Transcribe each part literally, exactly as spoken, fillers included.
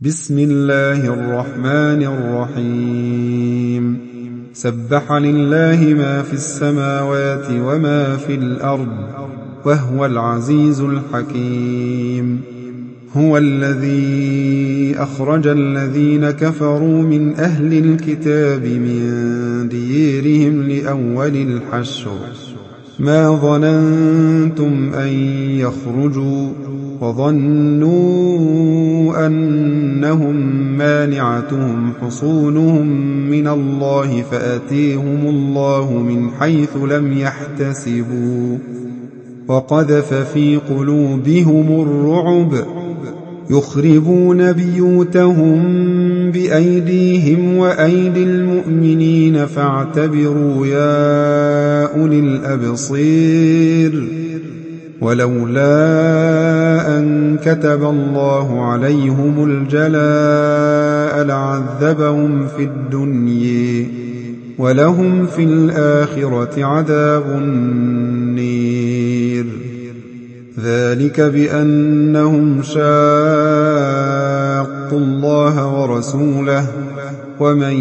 بسم الله الرحمن الرحيم سبح لله ما في السماوات وما في الأرض وهو العزيز الحكيم. هو الذي أخرج الذين كفروا من أهل الكتاب من ديرهم لأول الحشر ما ظننتم أن يخرجوا وظنوا أنهم مانعتهم حصونهم من الله فأتيهم الله من حيث لم يحتسبوا وقذف في قلوبهم الرعب يخربون بيوتهم بأيديهم وأيدي المؤمنين فاعتبروا يا أولي الأبصير. ولولا أن كتب الله عليهم الجلاء لعذبهم في الدنيا ولهم في الآخرة عذاب النير. ذلك بأنهم شاقوا الله ورسوله ومن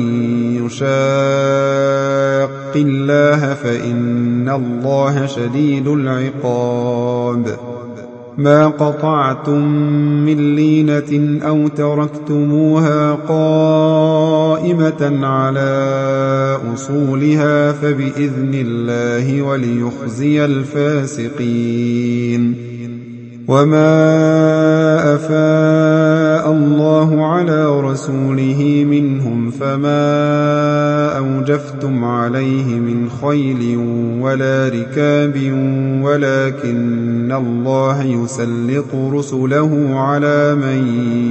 يشاق الله فإن الله شديد العقاب. ما قطعتم من لينة أو تركتموها قائمة على أصولها فبإذن الله وليخزي الفاسقين. وما أفاء الله على رسوله منهم فما أوجفتم عليه من خيل ولا ركاب ولكن الله يسلط رسله على من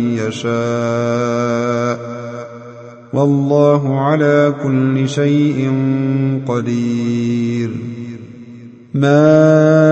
يشاء والله على كل شيء قدير. ما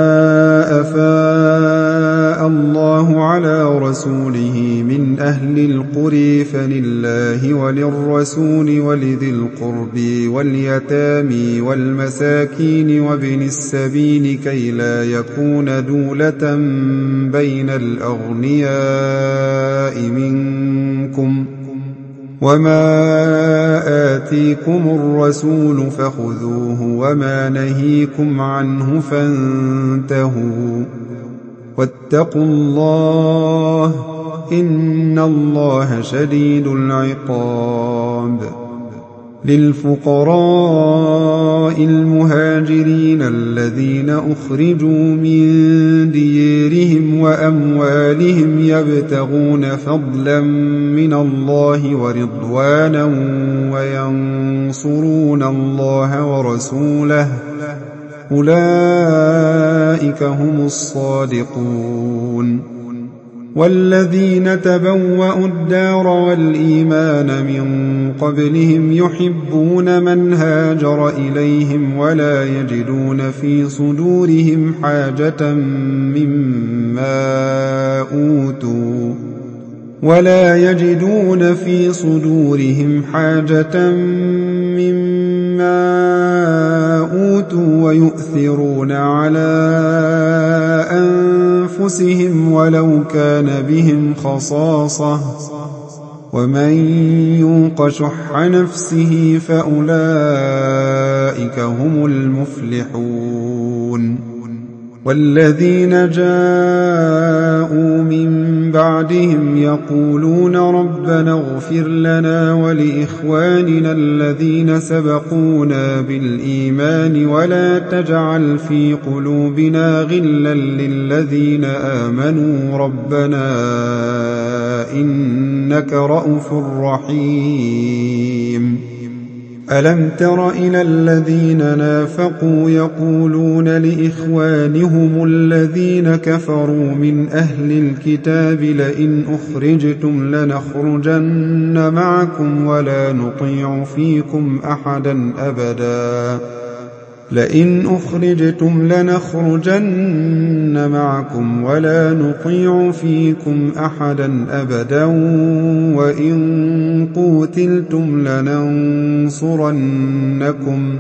أفاء الله على رسوله من أهل القرى فلله وللرسول ولذي القرب واليتامى والمساكين وابن السبيل كي لا يكون دولة بين الأغنياء منكم. وما آتيكم الرسول فخذوه وما نهيكم عنه فانتهوا واتقوا الله إن الله شديد العقاب. للفقراء المهاجرين الذين أخرجوا من ديارهم وأموالهم يبتغون فضلا من الله ورضوانا وينصرون الله ورسوله أولئك هم الصادقون. والذين تبوأوا الدار والإيمان من قبلهم يحبون من هاجر إليهم ولا يجدون في صدورهم حاجة مما أوتوا ولا يجدون في صدورهم حاجة مما أوتوا ويؤثرون على أنفسهم ولو كان بهم خصاصة ومن يوق شح نفسه فأولئك هم المفلحون. والذين جاءوا من بعدهم يقولون ربنا اغفر لنا ولإخواننا الذين سبقونا بالإيمان ولا تجعل في قلوبنا غلا للذين آمنوا ربنا إنك رؤوف رحيم. ألم تر إلى الذين نافقوا يقولون لإخوانهم الذين كفروا من أهل الكتاب لئن أخرجتم لنخرجن معكم ولا نطيع فيكم أحدا أبدا لئن أخرجتم لنخرجن معكم ولا نطيع فيكم أحدا أبدا وإن قوتلتم لننصرنكم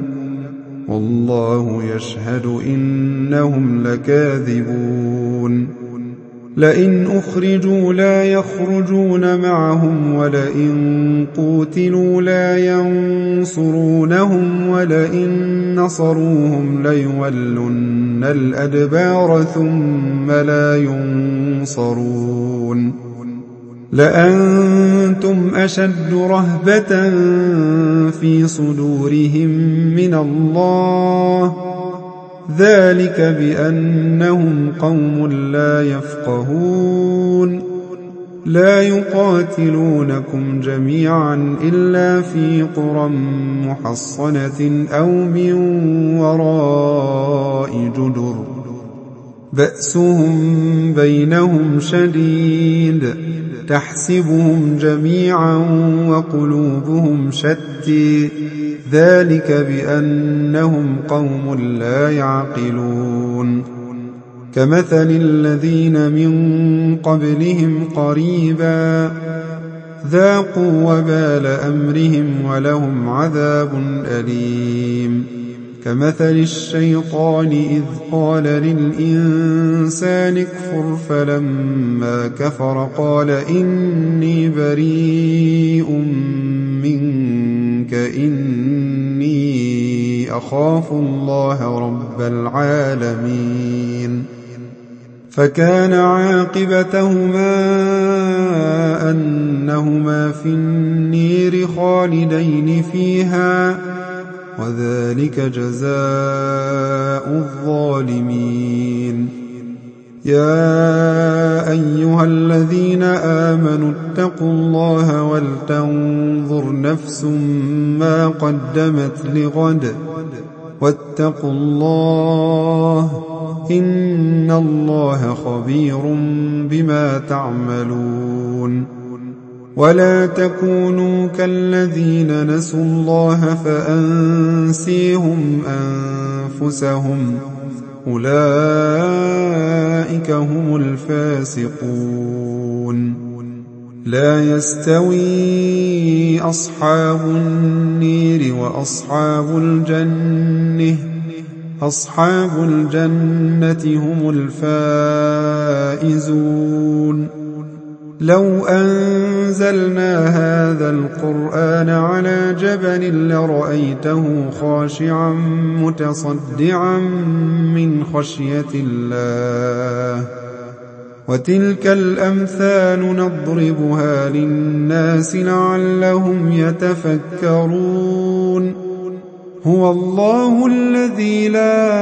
والله يشهد إنهم لكاذبون. لئن أخرجوا لا يخرجون معهم ولئن قوتلوا لا ينصرونهم ولئن نصروهم ليولن الأدبار ثم لا ينصرون لأنتم أشد رهبة في صدورهم من الله ذلك بأنهم قوم لا يفقهون لا يقاتلونكم جميعا إلا في قرى محصنة أو من وراء جدر بأسهم بينهم شديد تحسبهم جميعا وقلوبهم شتى ذلك بأنهم قوم لا يعقلون كمثل الذين من قبلهم قريبا ذاقوا وبال أمرهم ولهم عذاب أليم كمثل الشيطان إذ قال للإنسان اكفر فلما كفر قال إني بريء منك إني أخاف الله رب العالمين فكان عاقبتهما أنهما في النير خالدين فيها وذلك جزاء الظالمين يا أيها الذين آمنوا اتقوا الله ولتنظر نفس ما قدمت لغد واتقوا الله إن الله خبير بما تعملون ولا تكونوا كالذين نسوا الله فأنسيهم أنفسهم أولئك هم الفاسقون لا يستوي أصحاب النير وأصحاب الجنة أصحاب الجنة هم الفائزون لو أنزلنا هذا القرآن على جبل لرأيته خاشعا متصدعا من خشية الله وتلك الأمثال نضربها للناس لعلهم يتفكرون هو الله الذي لا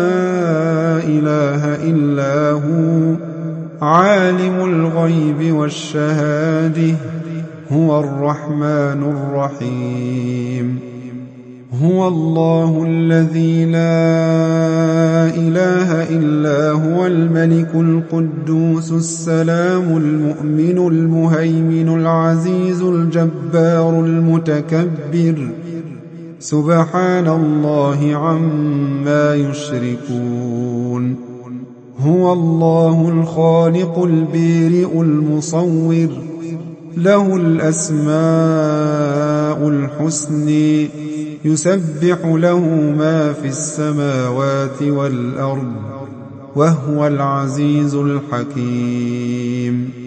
إله إلا هو عالم الغيب والشهادة هو الرحمن الرحيم هو الله الذي لا إله إلا هو الملك القدوس السلام المؤمن المهيمن العزيز الجبار المتكبر سبحان الله عما يشركون هو الله الخالق البارئ المصور له الأسماء الحسنى يسبح له ما في السماوات والأرض وهو العزيز الحكيم